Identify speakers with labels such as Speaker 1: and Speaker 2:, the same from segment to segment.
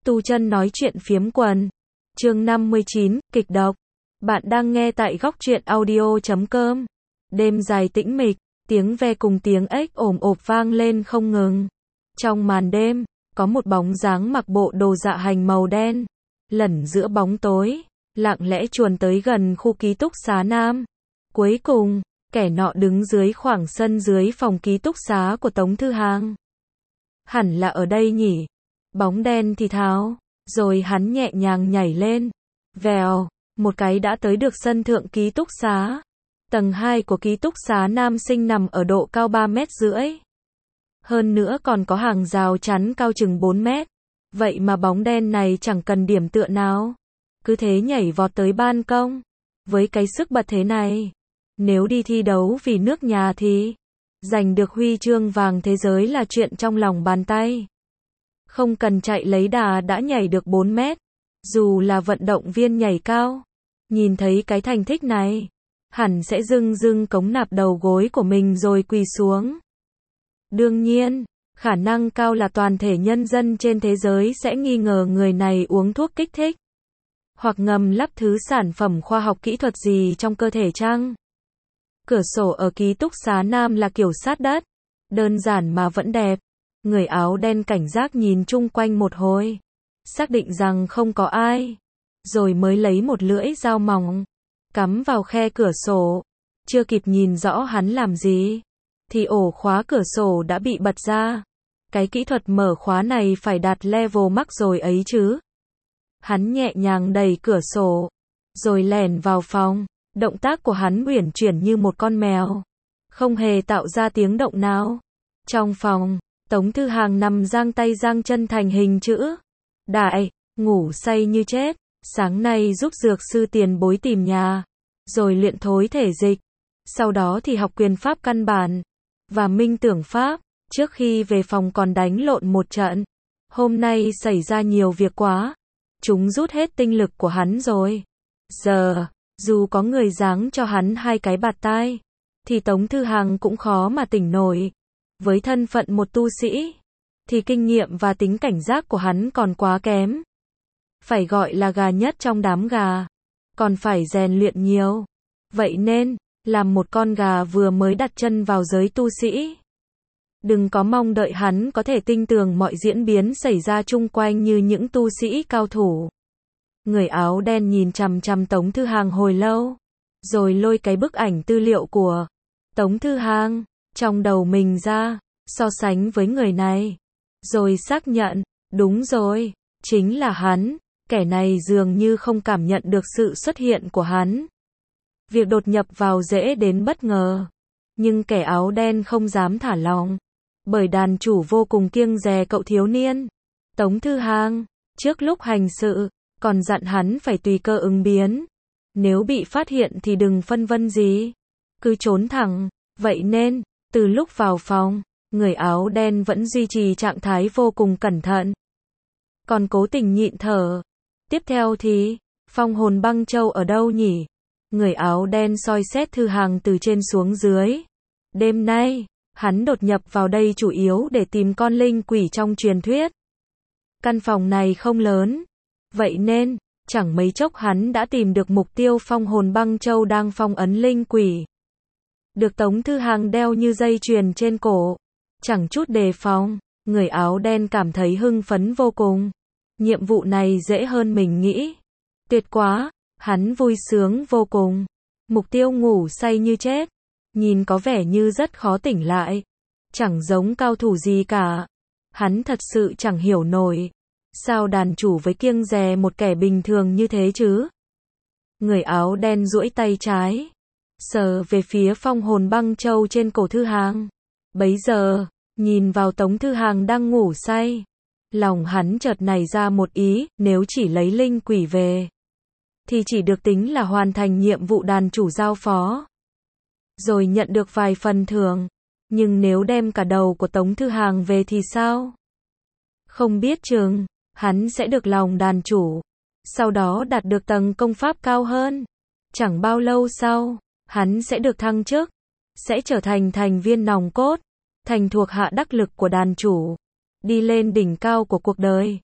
Speaker 1: Tu Chân nói chuyện phiếm quần. Chương 59, kịch độc. Bạn đang nghe tại góc truyện audio.com. Đêm dài tĩnh mịch, tiếng ve cùng tiếng ếch ồm ộp vang lên không ngừng. Trong màn đêm, có một bóng dáng mặc bộ đồ dạ hành màu đen, lẩn giữa bóng tối, lặng lẽ chuồn tới gần khu ký túc xá nam. Cuối cùng, kẻ nọ đứng dưới khoảng sân dưới phòng ký túc xá của Tống Thư Hàng. Hẳn là ở đây nhỉ? Bóng đen thì thào, rồi hắn nhẹ nhàng nhảy lên. Vèo, một cái đã tới được sân thượng ký túc xá. Tầng 2 của ký túc xá nam sinh nằm ở độ cao 3,5 mét. Hơn nữa còn có hàng rào chắn cao chừng 4 mét. Vậy mà bóng đen này chẳng cần điểm tựa nào, cứ thế nhảy vọt tới ban công. Với cái sức bật thế này, nếu đi thi đấu vì nước nhà thì giành được huy chương vàng thế giới là chuyện trong lòng bàn tay. Không cần chạy lấy đà đã nhảy được 4 mét. Dù là vận động viên nhảy cao, nhìn thấy cái thành tích này, hẳn sẽ dưng cống nạp đầu gối của mình rồi quỳ xuống. Đương nhiên, khả năng cao là toàn thể nhân dân trên thế giới sẽ nghi ngờ người này uống thuốc kích thích, hoặc ngầm lắp thứ sản phẩm khoa học kỹ thuật gì trong cơ thể chăng? Cửa sổ ở ký túc xá nam là kiểu sát đất, đơn giản mà vẫn đẹp. Người áo đen cảnh giác nhìn chung quanh một hồi, xác định rằng không có ai, rồi mới lấy một lưỡi dao mỏng, cắm vào khe cửa sổ. Chưa kịp nhìn rõ hắn làm gì, thì ổ khóa cửa sổ đã bị bật ra. Cái kỹ thuật mở khóa này phải đạt level max rồi ấy chứ. Hắn nhẹ nhàng đẩy cửa sổ, rồi lẻn vào phòng. Động tác của hắn uyển chuyển như một con mèo, không hề tạo ra tiếng động nào. Trong phòng, Tống Thư Hàng nằm giang tay giang chân thành hình chữ đại, ngủ say như chết. Sáng nay giúp dược sư tiền bối tìm nhà, rồi luyện thối thể dịch, sau đó thì học quyền pháp căn bản và minh tưởng pháp. Trước khi về phòng còn đánh lộn một trận. Hôm nay xảy ra nhiều việc quá, chúng rút hết tinh lực của hắn rồi. Giờ, dù có người giáng cho hắn 2 cái bạt tai, thì Tống Thư Hàng cũng khó mà tỉnh nổi. Với thân phận một tu sĩ, thì kinh nghiệm và tính cảnh giác của hắn còn quá kém. Phải gọi là gà nhất trong đám gà, còn phải rèn luyện nhiều. Vậy nên, làm một con gà vừa mới đặt chân vào giới tu sĩ, đừng có mong đợi hắn có thể tinh tường mọi diễn biến xảy ra chung quanh như những tu sĩ cao thủ. Người áo đen nhìn chằm chằm Tống Thư Hàng hồi lâu, rồi lôi cái bức ảnh tư liệu của Tống Thư Hàng trong đầu mình ra, so sánh với người này, rồi xác nhận, đúng rồi, chính là hắn. Kẻ này dường như không cảm nhận được sự xuất hiện của hắn. Việc đột nhập vào dễ đến bất ngờ, nhưng kẻ áo đen không dám thả lỏng, bởi đàn chủ vô cùng kiêng dè cậu thiếu niên. Tống Thư Hàng, trước lúc hành sự, còn dặn hắn phải tùy cơ ứng biến. Nếu bị phát hiện thì đừng phân vân gì, cứ trốn thẳng. Vậy nên, từ lúc vào phòng, người áo đen vẫn duy trì trạng thái vô cùng cẩn thận, còn cố tình nhịn thở. Tiếp theo thì, phong hồn băng châu ở đâu nhỉ? Người áo đen soi xét Thư Hàng từ trên xuống dưới. Đêm nay, hắn đột nhập vào đây chủ yếu để tìm con linh quỷ trong truyền thuyết. Căn phòng này không lớn, vậy nên, chẳng mấy chốc hắn đã tìm được mục tiêu phong hồn băng châu đang phong ấn linh quỷ. Được Tống Thư Hàng đeo như dây chuyền trên cổ, chẳng chút đề phòng, người áo đen cảm thấy hưng phấn vô cùng. Nhiệm vụ này dễ hơn mình nghĩ. Tuyệt quá, hắn vui sướng vô cùng. Mục tiêu ngủ say như chết, nhìn có vẻ như rất khó tỉnh lại, chẳng giống cao thủ gì cả. Hắn thật sự chẳng hiểu nổi, sao đàn chủ với kiêng dè một kẻ bình thường như thế chứ? Người áo đen duỗi tay trái, sờ về phía phong hồn băng châu trên cổ Thư Hàng. Bấy giờ, nhìn vào Tống Thư Hàng đang ngủ say, lòng hắn chợt nảy ra một ý. Nếu chỉ lấy linh quỷ về, thì chỉ được tính là hoàn thành nhiệm vụ đàn chủ giao phó, rồi nhận được vài phần thưởng. Nhưng nếu đem cả đầu của Tống Thư Hàng về thì sao? Không biết chừng hắn sẽ được lòng đàn chủ, sau đó đạt được tầng công pháp cao hơn. Chẳng bao lâu sau, hắn sẽ được thăng chức, sẽ trở thành thành viên nòng cốt, thành thuộc hạ đắc lực của đàn chủ, đi lên đỉnh cao của cuộc đời.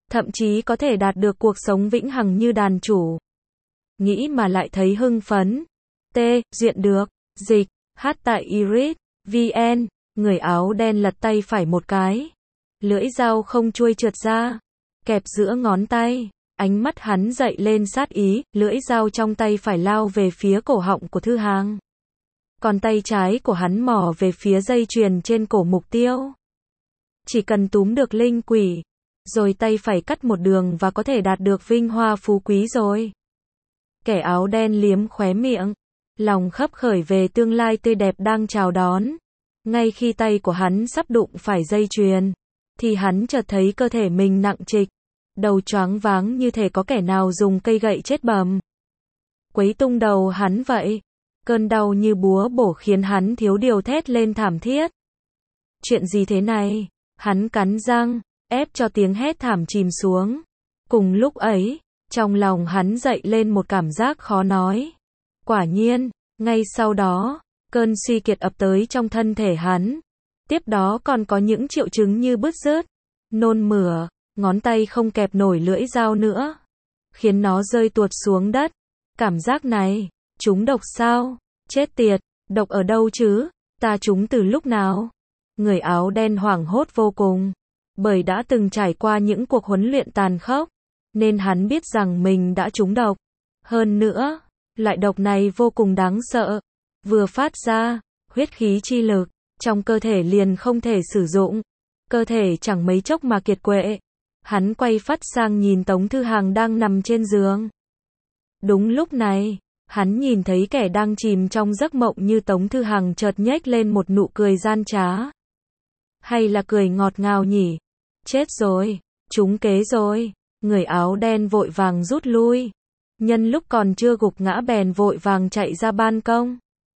Speaker 1: thậm chí có thể đạt được cuộc sống vĩnh hằng như đàn chủ. Nghĩ mà lại thấy hưng phấn. T. Duyện được. Dịch. Hát tại Iris. VN. Người áo đen lật tay phải một cái. Lưỡi dao không chuôi trượt ra. Kẹp giữa ngón tay. Ánh mắt hắn dậy lên sát ý, lưỡi dao trong tay phải lao về phía cổ họng của Thư Hàng. Còn tay trái của hắn mò về phía dây chuyền trên cổ mục tiêu. Chỉ cần túm được linh quỷ, rồi tay phải cắt một đường và có thể đạt được vinh hoa phú quý rồi. Kẻ áo đen liếm khóe miệng, lòng khấp khởi về tương lai tươi đẹp đang chào đón. Ngay khi tay của hắn sắp đụng phải dây chuyền, thì hắn chợt thấy cơ thể mình nặng trịch, đầu choáng váng như thể có kẻ nào dùng cây gậy chết bầm quấy tung đầu hắn vậy. Cơn đau như búa bổ khiến hắn thiếu điều thét lên thảm thiết. Chuyện gì thế này? Hắn cắn răng, ép cho tiếng hét thảm chìm xuống. Cùng lúc ấy, trong lòng hắn dậy lên một cảm giác khó nói. Quả nhiên, ngay sau đó, cơn suy kiệt ập tới trong thân thể hắn. Tiếp đó còn có những triệu chứng như bứt rứt, nôn mửa, ngón tay không kẹp nổi lưỡi dao nữa, khiến nó rơi tuột xuống đất. Cảm giác này, trúng độc sao? Chết tiệt, độc ở đâu chứ? Ta trúng từ lúc nào? Người áo đen hoảng hốt vô cùng, bởi đã từng trải qua những cuộc huấn luyện tàn khốc, nên hắn biết rằng mình đã trúng độc. Hơn nữa, loại độc này vô cùng đáng sợ. Vừa phát ra, huyết khí chi lực trong cơ thể liền không thể sử dụng. Cơ thể chẳng mấy chốc mà kiệt quệ. Hắn quay phắt sang nhìn Tống Thư Hàng đang nằm trên giường. Đúng lúc này, hắn nhìn thấy kẻ đang chìm trong giấc mộng như Tống Thư Hàng chợt nhếch lên một nụ cười gian trá. Hay là cười ngọt ngào nhỉ? Chết rồi, trúng kế rồi. Người áo đen vội vàng rút lui. Nhân lúc còn chưa gục ngã bèn vội vàng chạy ra ban công.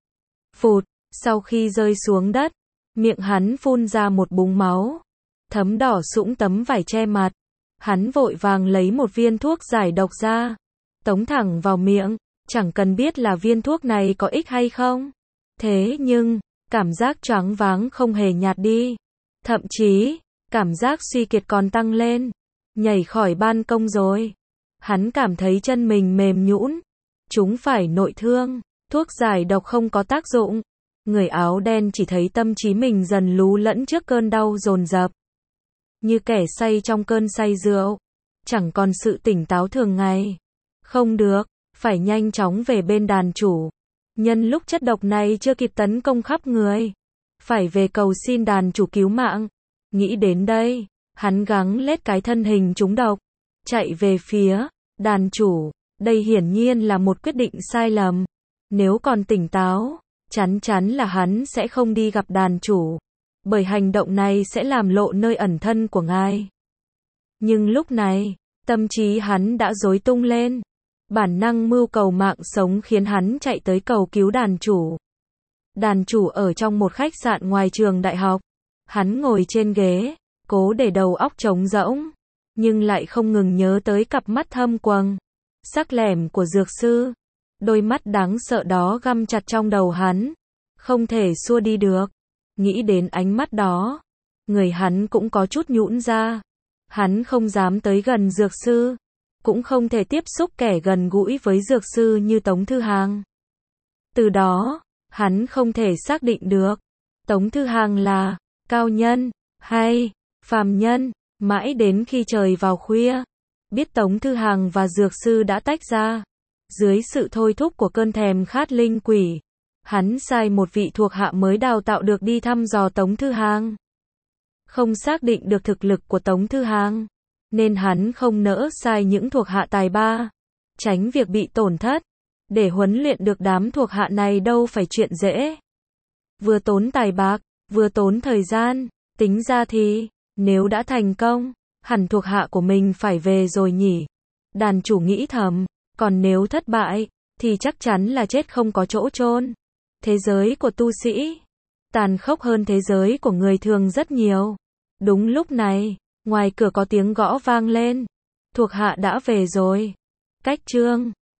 Speaker 1: Phụt, sau khi rơi xuống đất, miệng hắn phun ra một búng máu, thấm đỏ sũng tấm vải che mặt. Hắn vội vàng lấy một viên thuốc giải độc ra, tống thẳng vào miệng, chẳng cần biết là viên thuốc này có ích hay không. Thế nhưng, cảm giác choáng váng không hề nhạt đi. Thậm chí, cảm giác suy kiệt còn tăng lên. Nhảy khỏi ban công rồi. Hắn cảm thấy chân mình mềm nhũn, chúng phải nội thương, thuốc giải độc không có tác dụng. Người áo đen chỉ thấy tâm trí mình dần lú lẫn trước cơn đau dồn dập. Như kẻ say trong cơn say rượu, chẳng còn sự tỉnh táo thường ngày. Không được, phải nhanh chóng về bên đàn chủ. Nhân lúc chất độc này chưa kịp tấn công khắp người, phải về cầu xin đàn chủ cứu mạng. Nghĩ đến đây, hắn gắng lết cái thân hình trúng độc, chạy về phía đàn chủ. Đây hiển nhiên là một quyết định sai lầm. Nếu còn tỉnh táo, chắn chắn là hắn sẽ không đi gặp đàn chủ, bởi hành động này sẽ làm lộ nơi ẩn thân của ngài. Nhưng lúc này, tâm trí hắn đã rối tung lên. Bản năng mưu cầu mạng sống khiến hắn chạy tới cầu cứu đàn chủ. Đàn chủ ở trong một khách sạn ngoài trường đại học. Hắn ngồi trên ghế, cố để đầu óc trống rỗng, nhưng lại không ngừng nhớ tới cặp mắt thâm quầng, sắc lẻm của dược sư. Đôi mắt đáng sợ đó găm chặt trong đầu hắn, không thể xua đi được. Nghĩ đến ánh mắt đó, người hắn cũng có chút nhũn ra. Hắn không dám tới gần dược sư, cũng không thể tiếp xúc kẻ gần gũi với dược sư như Tống Thư Hàng. Từ đó, hắn không thể xác định được Tống Thư Hàng là cao nhân hay phàm nhân. Mãi đến khi trời vào khuya, biết Tống Thư Hàng và dược sư đã tách ra. Dưới sự thôi thúc của cơn thèm khát linh quỷ, hắn sai một vị thuộc hạ mới đào tạo được đi thăm dò Tống Thư Hàng. Không xác định được thực lực của Tống Thư Hàng, nên hắn không nỡ sai những thuộc hạ tài ba, tránh việc bị tổn thất. Để huấn luyện được đám thuộc hạ này đâu phải chuyện dễ. Vừa tốn tài bạc, vừa tốn thời gian. Tính ra thì, nếu đã thành công, hẳn thuộc hạ của mình phải về rồi nhỉ. Đàn chủ nghĩ thầm, còn nếu thất bại, thì chắc chắn là chết không có chỗ chôn. Thế giới của tu sĩ tàn khốc hơn thế giới của người thường rất nhiều. Đúng lúc này, ngoài cửa có tiếng gõ vang lên. Thuộc hạ đã về rồi. Cách chương